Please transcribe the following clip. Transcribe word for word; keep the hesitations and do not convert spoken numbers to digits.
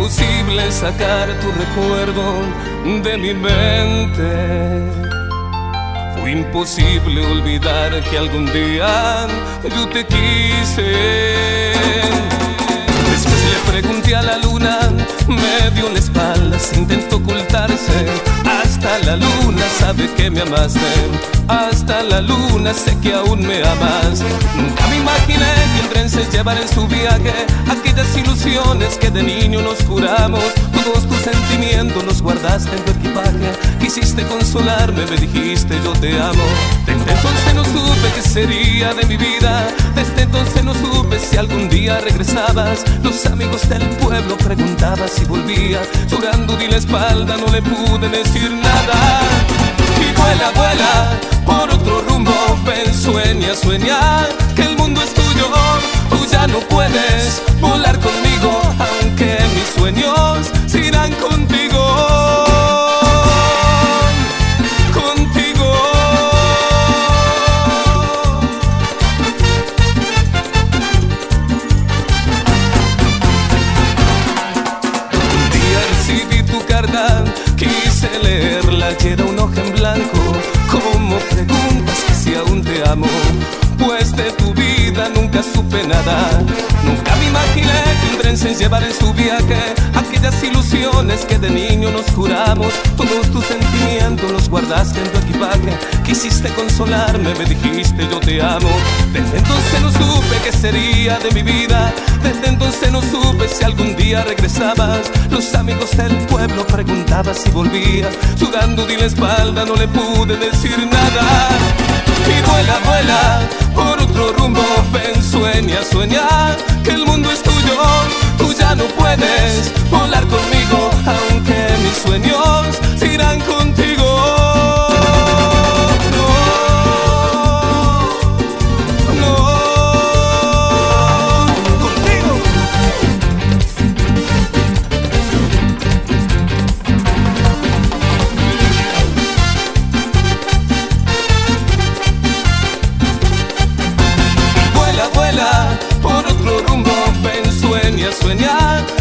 imposible sacar tu recuerdo de mi mente. Fue imposible olvidar que algún día yo te quise. Después le pregunté a la luna, me dio la espalda, se intentó ocultarse. Hasta la luna sabe que me amaste, hasta la luna sé que aún me amas. Nunca me imaginé que el tren se llevara en su viaje aquellas ilusiones que de niño nos juramos. Todos tus sentimientos los guardaste en tu equipaje. Quisiste consolarme, me dijiste yo te amo. Desde entonces no supe qué sería de mi vida. Desde entonces no supe si algún día regresabas. Los amigos del pueblo preguntaban si volvía. Llorando di la espalda, no le pude decir nada. Y vuela, vuela por otro rumbo. Ven, sueña, sueña que el mundo es tuyo. Tú ya no puedes volar conmigo, aunque mis sueños se irán contigo. Contigo. Un día recibí tu carta, quise leerla y era un hoja en blanco. Como preguntas que si aún te amo, pues de tu vida nunca supe nada. Nunca me imaginé que un tren se llevara en su viaje aquellas ilusiones que de niño nos juramos. Todos tus sentimientos los guardaste en tu equipaje. Quisiste consolarme, me dijiste yo te amo. Desde entonces no supe qué sería de mi vida. Desde entonces no supe si algún día regresabas. Los amigos del pueblo preguntaban si volvía. Sudando di la espalda, no le pude decir nada. Y vuela, vuela por otro rumbo. Ven, sueña, sueña que el mundo es tuyo. Tú ya no puedes volar conmigo, aunque mis sueños se irán contigo. Por otro rumbo, ven, sueña, sueña